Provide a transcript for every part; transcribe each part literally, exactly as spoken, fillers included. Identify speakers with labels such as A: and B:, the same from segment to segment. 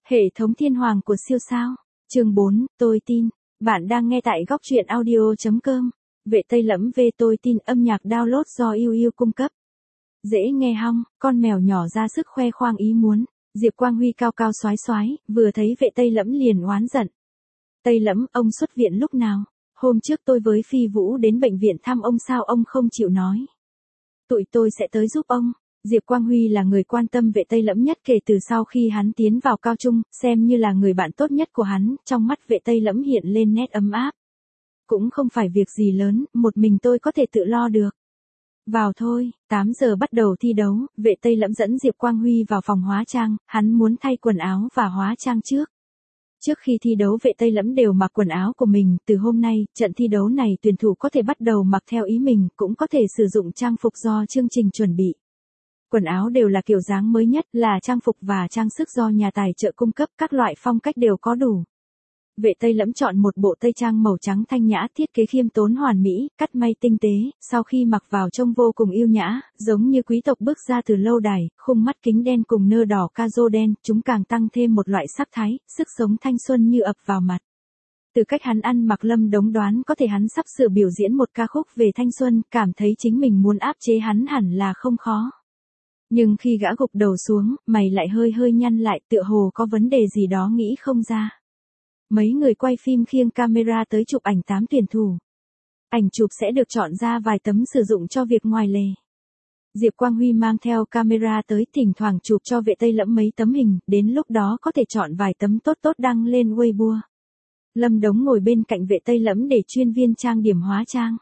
A: Hệ thống thiên hoàng của siêu sao. Chương bốn, tôi tin. Bạn đang nghe tại góc truyện audio chấm com. Vệ Tây Lẫm về tôi tin âm nhạc download do yêu yêu cung cấp. Dễ nghe hong, con mèo nhỏ ra sức khoe khoang ý muốn. Diệp Quang Huy cao cao xoái xoái, vừa thấy Vệ Tây Lẫm liền oán giận. Tây Lẫm, ông xuất viện lúc nào? Hôm trước tôi với Phi Vũ đến bệnh viện thăm ông, sao ông không chịu nói? Tụi tôi sẽ tới giúp ông. Diệp Quang Huy là người quan tâm Vệ Tây Lẫm nhất kể từ sau khi hắn tiến vào cao trung, xem như là người bạn tốt nhất của hắn, trong mắt Vệ Tây Lẫm hiện lên nét ấm áp. Cũng không phải việc gì lớn, một mình tôi có thể tự lo được. Vào thôi, tám giờ bắt đầu thi đấu, Vệ Tây Lẫm dẫn Diệp Quang Huy vào phòng hóa trang, hắn muốn thay quần áo và hóa trang trước. Trước khi thi đấu Vệ Tây Lẫm đều mặc quần áo của mình, từ hôm nay, trận thi đấu này tuyển thủ có thể bắt đầu mặc theo ý mình, cũng có thể sử dụng trang phục do chương trình chuẩn bị. Quần áo đều là kiểu dáng mới nhất, là trang phục và trang sức do nhà tài trợ cung cấp, các loại phong cách đều có đủ. Vệ Tây Lẫm chọn một bộ tây trang màu trắng thanh nhã, thiết kế khiêm tốn hoàn mỹ, cắt may tinh tế, sau khi mặc vào trông vô cùng yêu nhã, giống như quý tộc bước ra từ lâu đài, khung mắt kính đen cùng nơ đỏ ca-rô đen, chúng càng tăng thêm một loại sắc thái, sức sống thanh xuân như ập vào mặt. Từ cách hắn ăn mặc Lâm Đống đoán có thể hắn sắp sửa biểu diễn một ca khúc về thanh xuân, cảm thấy chính mình muốn áp chế hắn hẳn là không khó. Nhưng khi gã gục đầu xuống, mày lại hơi hơi nhăn lại, tựa hồ có vấn đề gì đó nghĩ không ra. Mấy người quay phim khiêng camera tới chụp ảnh tám tuyển thủ. Ảnh chụp sẽ được chọn ra vài tấm sử dụng cho việc ngoài lề. Diệp Quang Huy mang theo camera tới, thỉnh thoảng chụp cho Vệ Tây Lẫm mấy tấm hình, đến lúc đó có thể chọn vài tấm tốt tốt đăng lên Weibo. Lâm Đống ngồi bên cạnh Vệ Tây Lẫm để chuyên viên trang điểm hóa trang.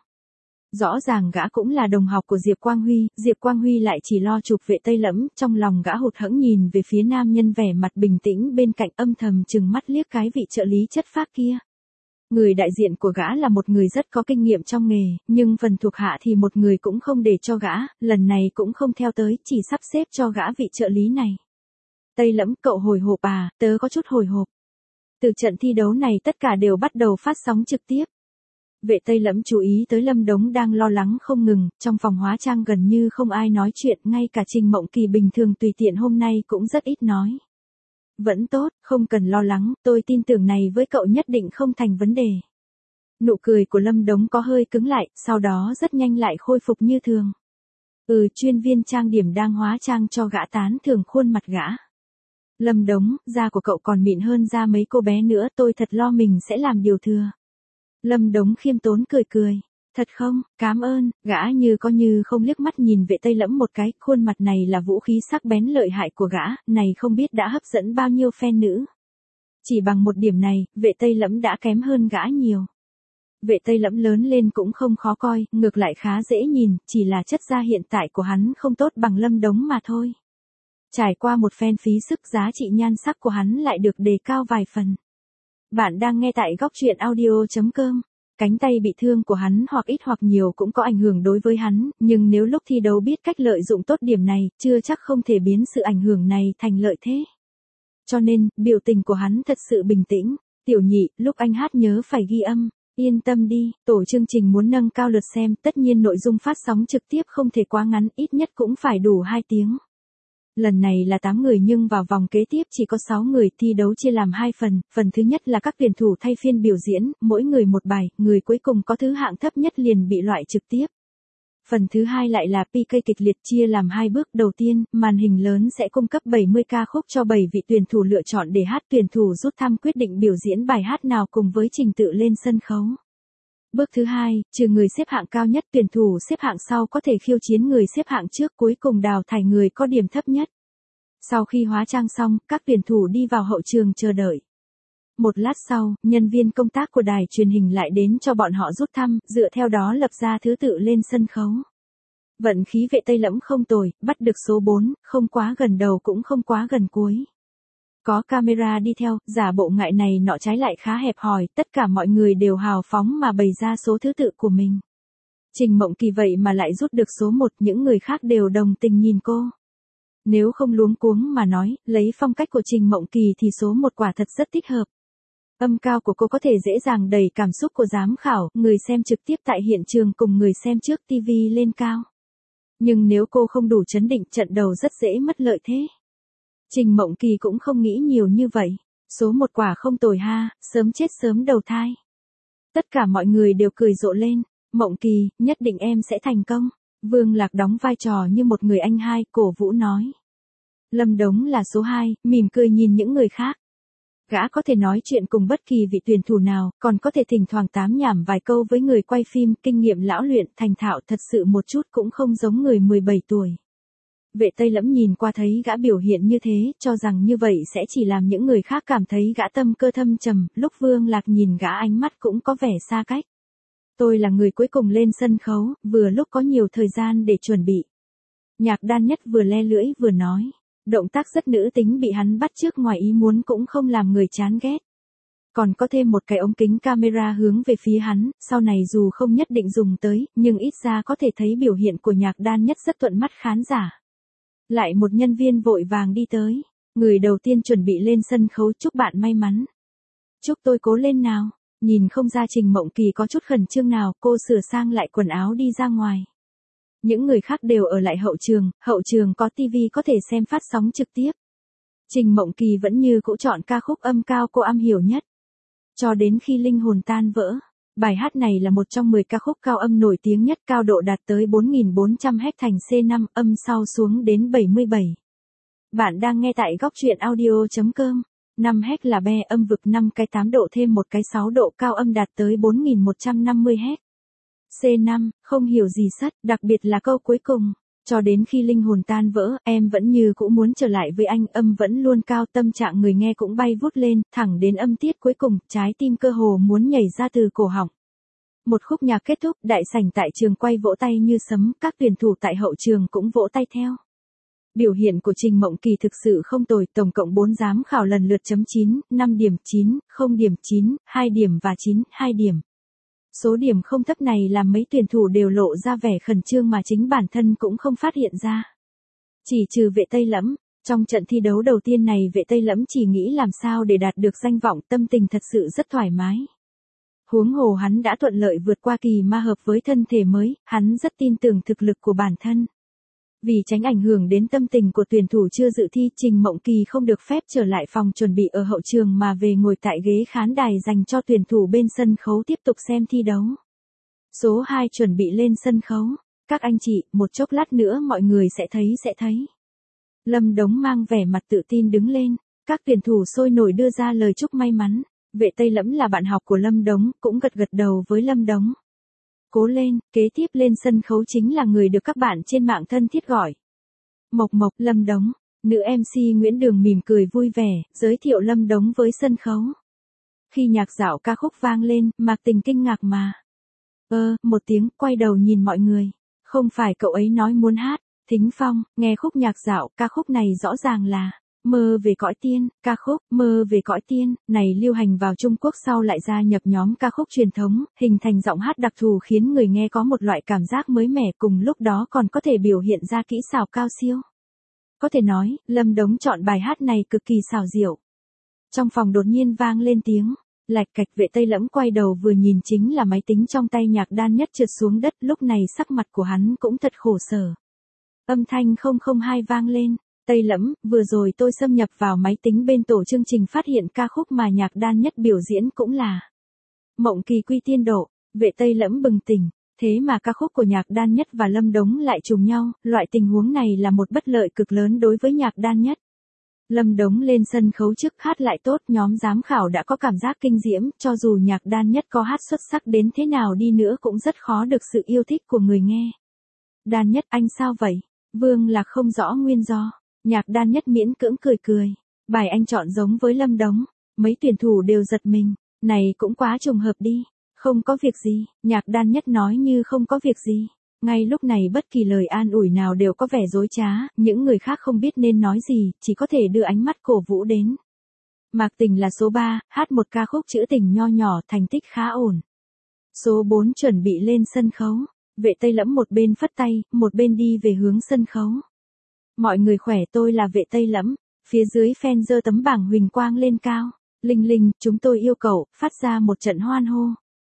A: Rõ ràng gã cũng là đồng học của Diệp Quang Huy, Diệp Quang Huy lại chỉ lo chụp Vệ Tây Lẫm, trong lòng gã hụt hẫng nhìn về phía nam nhân vẻ mặt bình tĩnh bên cạnh, âm thầm chừng mắt liếc cái vị trợ lý chất phác kia. Người đại diện của gã là một người rất có kinh nghiệm trong nghề, nhưng phần thuộc hạ thì một người cũng không để cho gã, lần này cũng không theo tới, chỉ sắp xếp cho gã vị trợ lý này. Tây Lẫm, cậu hồi hộp à? Tớ có chút hồi hộp. Từ trận thi đấu này tất cả đều bắt đầu phát sóng trực tiếp. Vệ Tây Lẫm chú ý tới Lâm Đống đang lo lắng không ngừng, trong phòng hóa trang gần như không ai nói chuyện, ngay cả Trình Mộng Kỳ bình thường tùy tiện hôm nay cũng rất ít nói. Vẫn tốt, không cần lo lắng, tôi tin tưởng này với cậu nhất định không thành vấn đề. Nụ cười của Lâm Đống có hơi cứng lại, sau đó rất nhanh lại khôi phục như thường. Ừ, chuyên viên trang điểm đang hóa trang cho gã tán thưởng khuôn mặt gã. Lâm Đống, da của cậu còn mịn hơn da mấy cô bé nữa, tôi thật lo mình sẽ làm điều thừa. Lâm Đống khiêm tốn cười cười. Thật không, cám ơn, gã như có như không liếc mắt nhìn Vệ Tây Lẫm một cái, khuôn mặt này là vũ khí sắc bén lợi hại của gã, này không biết đã hấp dẫn bao nhiêu fan nữ. Chỉ bằng một điểm này, Vệ Tây Lẫm đã kém hơn gã nhiều. Vệ Tây Lẫm lớn lên cũng không khó coi, ngược lại khá dễ nhìn, chỉ là chất da hiện tại của hắn không tốt bằng Lâm Đống mà thôi. Trải qua một phen phí sức, giá trị nhan sắc của hắn lại được đề cao vài phần. Bạn đang nghe tại góc truyện audio chấm com. Cánh tay bị thương của hắn hoặc ít hoặc nhiều cũng có ảnh hưởng đối với hắn, nhưng nếu lúc thi đấu biết cách lợi dụng tốt điểm này, chưa chắc không thể biến sự ảnh hưởng này thành lợi thế. Cho nên, biểu tình của hắn thật sự bình tĩnh. Tiểu Nhị, lúc anh hát nhớ phải ghi âm. Yên tâm đi, tổ chương trình muốn nâng cao lượt xem, tất nhiên nội dung phát sóng trực tiếp không thể quá ngắn, ít nhất cũng phải đủ hai tiếng. Lần này là tám người nhưng vào vòng kế tiếp chỉ có sáu người, thi đấu chia làm hai phần, phần thứ nhất là các tuyển thủ thay phiên biểu diễn, mỗi người một bài, người cuối cùng có thứ hạng thấp nhất liền bị loại trực tiếp. Phần thứ hai lại là pê ca kịch liệt, chia làm hai bước, đầu tiên, màn hình lớn sẽ cung cấp bảy mươi ca khúc cho bảy vị tuyển thủ lựa chọn để hát, tuyển thủ rút thăm quyết định biểu diễn bài hát nào cùng với trình tự lên sân khấu. Bước thứ hai, trừ người xếp hạng cao nhất, tuyển thủ xếp hạng sau có thể khiêu chiến người xếp hạng trước, cuối cùng đào thải người có điểm thấp nhất. Sau khi hóa trang xong, các tuyển thủ đi vào hậu trường chờ đợi. Một lát sau, nhân viên công tác của đài truyền hình lại đến cho bọn họ rút thăm, dựa theo đó lập ra thứ tự lên sân khấu. Vận khí Vệ Tây Lẫm không tồi, bắt được số bốn, không quá gần đầu cũng không quá gần cuối. Có camera đi theo, giả bộ ngại này nọ trái lại khá hẹp hòi, tất cả mọi người đều hào phóng mà bày ra số thứ tự của mình. Trình Mộng Kỳ vậy mà lại rút được số một, những người khác đều đồng tình nhìn cô. Nếu không luống cuống mà nói, lấy phong cách của Trình Mộng Kỳ thì số một quả thật rất thích hợp. Âm cao của cô có thể dễ dàng đẩy cảm xúc của giám khảo, người xem trực tiếp tại hiện trường cùng người xem trước ti vi lên cao. Nhưng nếu cô không đủ trấn định, trận đầu rất dễ mất lợi thế. Trình Mộng Kỳ cũng không nghĩ nhiều như vậy. Số một quả không tồi ha, sớm chết sớm đầu thai. Tất cả mọi người đều cười rộ lên. Mộng Kỳ, nhất định em sẽ thành công. Vương Lạc đóng vai trò như một người anh hai, cổ vũ nói. Lâm Đống là số hai, mỉm cười nhìn những người khác. Gã có thể nói chuyện cùng bất kỳ vị tuyển thủ nào, còn có thể thỉnh thoảng tám nhảm vài câu với người quay phim, kinh nghiệm lão luyện, thành thạo thật sự một chút cũng không giống người mười bảy tuổi. Vệ Tây Lẫm nhìn qua thấy gã biểu hiện như thế, cho rằng như vậy sẽ chỉ làm những người khác cảm thấy gã tâm cơ thâm trầm, lúc Vương Lạc nhìn gã ánh mắt cũng có vẻ xa cách. Tôi là người cuối cùng lên sân khấu, vừa lúc có nhiều thời gian để chuẩn bị. Nhạc Đan Nhất vừa le lưỡi vừa nói. Động tác rất nữ tính bị hắn bắt chước ngoài ý muốn cũng không làm người chán ghét. Còn có thêm một cái ống kính camera hướng về phía hắn, sau này dù không nhất định dùng tới, nhưng ít ra có thể thấy biểu hiện của Nhạc Đan Nhất rất thuận mắt khán giả. Lại một nhân viên vội vàng đi tới. Người đầu tiên chuẩn bị lên sân khấu, chúc bạn may mắn. Chúc tôi cố lên nào. Nhìn không ra Trình Mộng Kỳ có chút khẩn trương nào, cô sửa sang lại quần áo đi ra ngoài. Những người khác đều ở lại hậu trường, hậu trường có tivi có thể xem phát sóng trực tiếp. Trình Mộng Kỳ vẫn như cũ chọn ca khúc âm cao cô am hiểu nhất. Cho đến khi linh hồn tan vỡ. Bài hát này là một trong mười ca khúc cao âm nổi tiếng nhất, cao độ đạt tới bốn nghìn bốn trăm héc thành xê năm, âm sau xuống đến bảy mươi bảy. Bạn đang nghe tại góc truyện audio chấm com. năm héc là be âm vực năm cái tám độ thêm một cái sáu độ, cao âm đạt tới bốn nghìn một trăm năm mươi héc. xê năm, không hiểu gì sất, đặc biệt là câu cuối cùng. Cho đến khi linh hồn tan vỡ, em vẫn như cũ muốn trở lại với anh, âm vẫn luôn cao, tâm trạng người nghe cũng bay vút lên, thẳng đến âm tiết cuối cùng, trái tim cơ hồ muốn nhảy ra từ cổ họng. Một khúc nhạc kết thúc, đại sảnh tại trường quay vỗ tay như sấm, các tuyển thủ tại hậu trường cũng vỗ tay theo. Biểu hiện của Trình Mộng Kỳ thực sự không tồi, tổng cộng bốn giám khảo lần lượt chấm chín, năm điểm, chín, không điểm, chín, hai điểm và chín, hai điểm. Số điểm không thấp này làm mấy tuyển thủ đều lộ ra vẻ khẩn trương mà chính bản thân cũng không phát hiện ra. Chỉ trừ Vệ Tây Lẫm, trong trận thi đấu đầu tiên này Vệ Tây Lẫm chỉ nghĩ làm sao để đạt được danh vọng, tâm tình thật sự rất thoải mái. Huống hồ hắn đã thuận lợi vượt qua kỳ ma hợp với thân thể mới, hắn rất tin tưởng thực lực của bản thân. Vì tránh ảnh hưởng đến tâm tình của tuyển thủ chưa dự thi, Trình Mộng Kỳ không được phép trở lại phòng chuẩn bị ở hậu trường mà về ngồi tại ghế khán đài dành cho tuyển thủ bên sân khấu tiếp tục xem thi đấu. Số hai chuẩn bị lên sân khấu. Các anh chị, một chốc lát nữa mọi người sẽ thấy sẽ thấy. Lâm Đống mang vẻ mặt tự tin đứng lên. Các tuyển thủ sôi nổi đưa ra lời chúc may mắn. Vệ Tây Lẫm là bạn học của Lâm Đống, cũng gật gật đầu với Lâm Đống. Cố lên, kế tiếp lên sân khấu chính là người được các bạn trên mạng thân thiết gọi. Mộc Mộc, Lâm Đống. Nữ em xê Nguyễn Đường mỉm cười vui vẻ, giới thiệu Lâm Đống với sân khấu. Khi nhạc dạo ca khúc vang lên, Mạc Tình kinh ngạc mà. Ơ, một tiếng, quay đầu nhìn mọi người. Không phải cậu ấy nói muốn hát. Thính Phong, nghe khúc nhạc dạo, ca khúc này rõ ràng là Mơ về cõi tiên. Ca khúc Mơ về cõi tiên này lưu hành vào Trung Quốc sau lại gia nhập nhóm ca khúc truyền thống, hình thành giọng hát đặc thù khiến người nghe có một loại cảm giác mới mẻ, cùng lúc đó còn có thể biểu hiện ra kỹ xảo cao siêu. Có thể nói, Lâm Đống chọn bài hát này cực kỳ xảo diệu. Trong phòng đột nhiên vang lên tiếng lạch cạch, Vệ Tây Lẫm quay đầu vừa nhìn chính là máy tính trong tay Nhạc Đan Nhất trượt xuống đất, lúc này sắc mặt của hắn cũng thật khổ sở. Âm thanh không không hai vang lên. Tây Lẫm, vừa rồi tôi xâm nhập vào máy tính bên tổ chương trình phát hiện ca khúc mà Nhạc Đan Nhất biểu diễn cũng là Mộng Kỳ Quy Tiên Độ. Vệ Tây Lẫm bừng tỉnh, thế mà ca khúc của Nhạc Đan Nhất và Lâm Đống lại trùng nhau, loại tình huống này là một bất lợi cực lớn đối với Nhạc Đan Nhất. Lâm Đống lên sân khấu trước hát lại tốt, nhóm giám khảo đã có cảm giác kinh diễm, cho dù Nhạc Đan Nhất có hát xuất sắc đến thế nào đi nữa cũng rất khó được sự yêu thích của người nghe. Đan Nhất, anh sao vậy? Vương Lạc không rõ nguyên do. Nhạc Đan Nhất miễn cưỡng cười cười. Bài anh chọn giống với Lâm Đống. Mấy tuyển thủ đều giật mình. Này cũng quá trùng hợp đi. Không có việc gì. Nhạc Đan Nhất nói như không có việc gì. Ngay lúc này bất kỳ lời an ủi nào đều có vẻ dối trá. Những người khác không biết nên nói gì, chỉ có thể đưa ánh mắt cổ vũ đến. Mạc Tình là số ba, hát một ca khúc trữ tình nho nhỏ, thành tích khá ổn. Số bốn chuẩn bị lên sân khấu. Vệ Tây Lẫm một bên phất tay, một bên đi về hướng sân khấu. Mọi người khỏe, tôi là Vệ Tây Lẫm. Phía dưới fan giơ tấm bảng huỳnh quang lên cao. Linh linh, chúng tôi yêu cầu phát ra một trận hoan hô.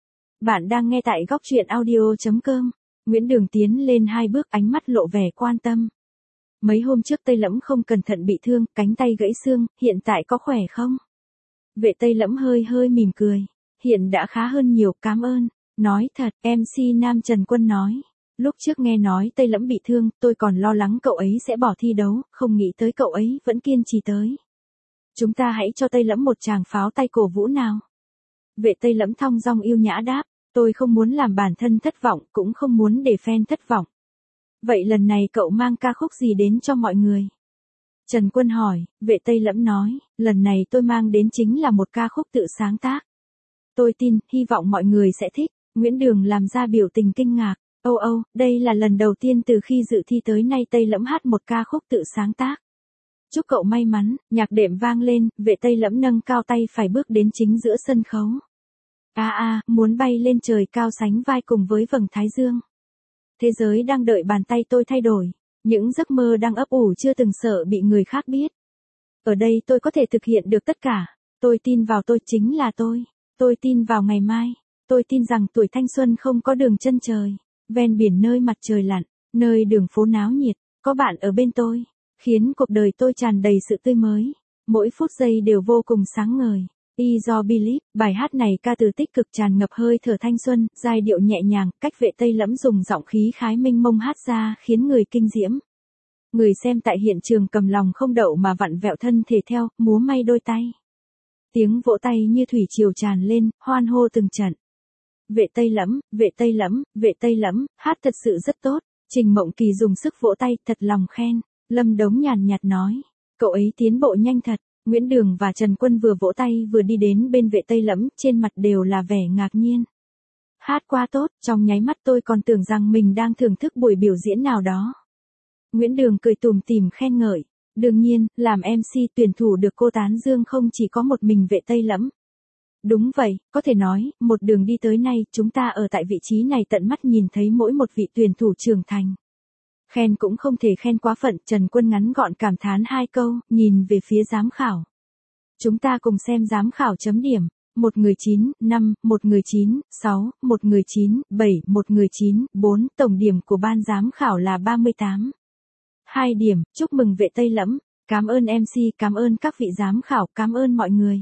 A: Bạn đang nghe tại góc truyện audio chấm com. Nguyễn Đường tiến lên hai bước, ánh mắt lộ vẻ quan tâm. Mấy hôm trước Tây Lẫm không cẩn thận bị thương, cánh tay gãy xương, hiện tại có khỏe không? Vệ Tây Lẫm hơi hơi mỉm cười. Hiện đã khá hơn nhiều, cảm ơn. Nói thật, em xê nam Trần Quân nói. Lúc trước nghe nói Tây Lẫm bị thương, tôi còn lo lắng cậu ấy sẽ bỏ thi đấu, không nghĩ tới cậu ấy vẫn kiên trì tới. Chúng ta hãy cho Tây Lẫm một tràng pháo tay cổ vũ nào. Vệ Tây Lẫm thong dong yêu nhã đáp, tôi không muốn làm bản thân thất vọng, cũng không muốn để fan thất vọng. Vậy lần này cậu mang ca khúc gì đến cho mọi người? Trần Quân hỏi, Vệ Tây Lẫm nói, lần này tôi mang đến chính là một ca khúc tự sáng tác. Tôi tin, hy vọng mọi người sẽ thích. Nguyễn Đường làm ra biểu tình kinh ngạc. Âu Âu, đây là lần đầu tiên từ khi dự thi tới nay Tây Lẫm hát một ca khúc tự sáng tác. Chúc cậu may mắn, nhạc đệm vang lên, Vệ Tây Lẫm nâng cao tay phải bước đến chính giữa sân khấu. A a, muốn bay lên trời cao sánh vai cùng với vầng thái dương. Thế giới đang đợi bàn tay tôi thay đổi. Những giấc mơ đang ấp ủ chưa từng sợ bị người khác biết. Ở đây tôi có thể thực hiện được tất cả. Tôi tin vào tôi chính là tôi. Tôi tin vào ngày mai. Tôi tin rằng tuổi thanh xuân không có đường chân trời. Ven biển nơi mặt trời lặn, nơi đường phố náo nhiệt, có bạn ở bên tôi, khiến cuộc đời tôi tràn đầy sự tươi mới. Mỗi phút giây đều vô cùng sáng ngời. Iso Believe, bài hát này ca từ tích cực tràn ngập hơi thở thanh xuân, giai điệu nhẹ nhàng, cách Vệ Tây Lẫm dùng giọng khí khái minh mông hát ra khiến người kinh diễm. Người xem tại hiện trường cầm lòng không đậu mà vặn vẹo thân thể theo, múa may đôi tay. Tiếng vỗ tay như thủy triều tràn lên, hoan hô từng trận. Vệ Tây Lẫm, Vệ Tây Lẫm, Vệ Tây Lẫm, hát thật sự rất tốt. Trình Mộng Kỳ dùng sức vỗ tay, thật lòng khen. Lâm Đống nhàn nhạt nói, cậu ấy tiến bộ nhanh thật. Nguyễn Đường và Trần Quân vừa vỗ tay vừa đi đến bên Vệ Tây Lẫm, trên mặt đều là vẻ ngạc nhiên. Hát quá tốt, trong nháy mắt tôi còn tưởng rằng mình đang thưởng thức buổi biểu diễn nào đó. Nguyễn Đường cười tủm tỉm khen ngợi. Đương nhiên, làm em xê tuyển thủ được cô tán dương không chỉ có một mình Vệ Tây Lẫm. Đúng vậy, có thể nói, một đường đi tới nay, chúng ta ở tại vị trí này tận mắt nhìn thấy mỗi một vị tuyển thủ trưởng thành. Khen cũng không thể khen quá phận, Trần Quân ngắn gọn cảm thán hai câu, nhìn về phía giám khảo. Chúng ta cùng xem giám khảo chấm điểm. Một người chín, năm, một người chín, sáu, một người chín, bảy, một người chín, bốn, tổng điểm của ban giám khảo là ba mươi tám. hai điểm, chúc mừng Vệ Tây Lẫm, cảm ơn em xê, cảm ơn các vị giám khảo, cảm ơn mọi người.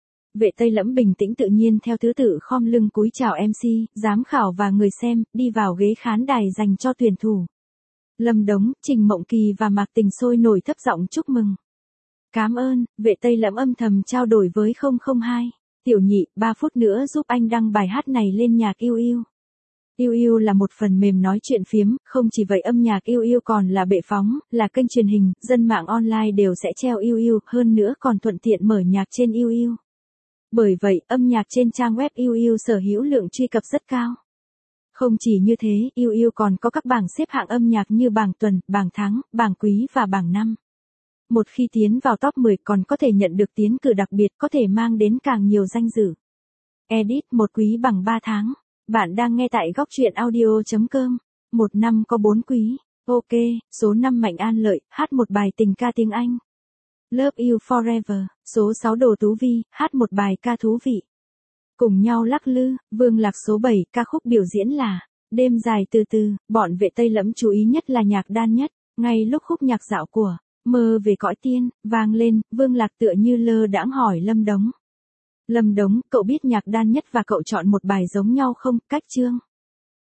A: Vệ Tây Lẫm bình tĩnh tự nhiên theo thứ tự khom lưng cúi chào em xê, giám khảo và người xem, đi vào ghế khán đài dành cho tuyển thủ. Lâm Đống, Trình Mộng Kỳ và Mạc Tình sôi nổi thấp giọng chúc mừng. Cảm ơn, Vệ Tây Lẫm âm thầm trao đổi với không không hai. Tiểu Nhị, ba phút nữa giúp anh đăng bài hát này lên nhạc yêu yêu. Yêu yêu là một phần mềm nói chuyện phiếm, không chỉ vậy âm nhạc yêu yêu còn là bệ phóng, là kênh truyền hình, dân mạng online đều sẽ treo yêu yêu, hơn nữa còn thuận tiện mở nhạc trên yêu yêu. Bởi vậy, âm nhạc trên trang web yêu yêu sở hữu lượng truy cập rất cao. Không chỉ như thế, yêu yêu còn có các bảng xếp hạng âm nhạc như bảng tuần, bảng tháng, bảng quý và bảng năm. Một khi tiến vào top mười còn có thể nhận được tiến cử đặc biệt, có thể mang đến càng nhiều danh dự. Edit một quý bằng ba tháng. Bạn đang nghe tại góc truyện audio chấm com. Một năm có bốn quý. Ok, số năm Mạnh An Lợi, hát một bài tình ca tiếng Anh. Love You Forever, số sáu Đồ Tú Vi, hát một bài ca thú vị. Cùng nhau lắc lư, Vương Lạc số bảy, ca khúc biểu diễn là Đêm dài từ từ, bọn Vệ Tây Lẫm chú ý nhất là nhạc đan nhất, ngay lúc khúc nhạc dạo của Mơ về cõi tiên vang lên, Vương Lạc tựa như lơ đãng hỏi Lâm Đống. Lâm Đống, cậu biết nhạc đan nhất và cậu chọn một bài giống nhau không? Cách chương.